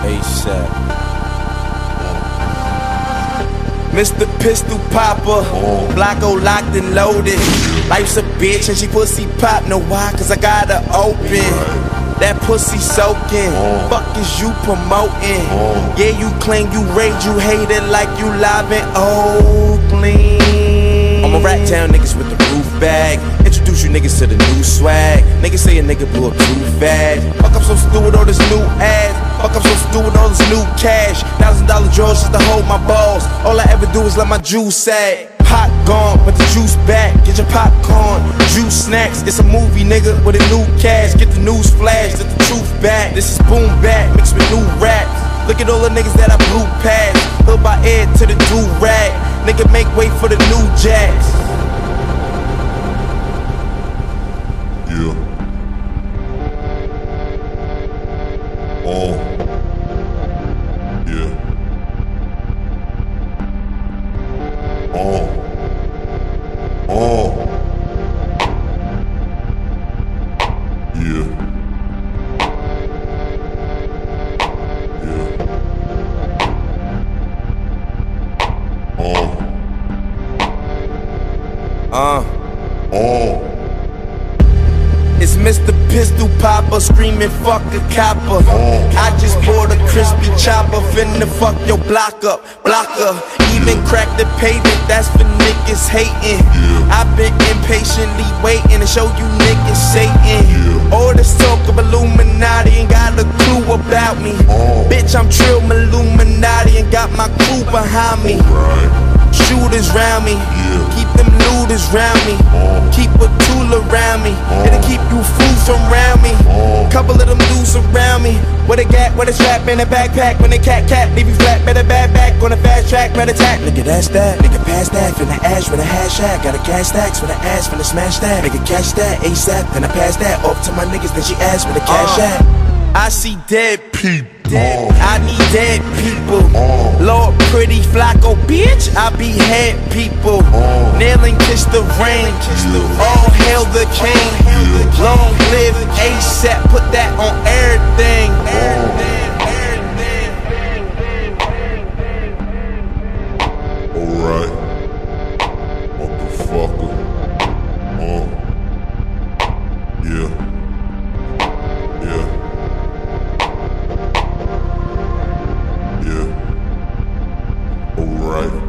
ASAP. Mr. Pistol Popper, Blocko locked and loaded. Life's a bitch and she pussy pop. Know why? Cause I got her open. That pussy soaking. Fuck is you promoting? Yeah, you claim you rage, you hate it like you live in Oakland. I'ma rat town niggas with the roof bag. Introduce you niggas to the new swag. Niggas say a nigga blew up too fast. Fuck I'm so stupid all this new ass. Fuck I'm so stupid all this new cash. $1,000 drawers just to hold my balls. All I ever do is let my juice sag. Pot gone, but the juice back. Get your popcorn, juice snacks. It's a movie, nigga, with a new cast. Get the news flash, get the truth back. This is boom back, mixed with new raps. Look at all the niggas that I blew past. Hood by Ed to the do-rag. Nigga make way for the new jacks. Yeah. Yeah. Yeah. It's Mr. Pistol Popper screaming fuck a copper. I just bought a crispy chopper, finna fuck your block up, blocker. Even crack the pavement, that's for niggas hating. I've been impatiently waiting to show you niggas Satan. All this talk of Illuminati ain't got a clue about me. Bitch, I'm Trill Illuminati and got my crew behind me. Shooters round me, keep them looters round me, keep a tool around me, it'll keep you fools from round me. Couple of them dudes around me, with a gap, with a strap in a backpack. When they cat, leave you flat, better bad back on a fast track, better attack. Nigga, that's that, nigga, pass that, finna ash with a hashtag. Got a cash stacks with an ass, finna smash that. Nigga, catch that, ASAP, then I pass that off to my niggas, then she asked with a cash at. I see dead people, I need dead people. Lord pretty Flocko, bitch, I behead people. Nail and kiss the rain, all hail the king. Long live ASAP, put that on everything. Alright, motherfucker. Yeah. Alright.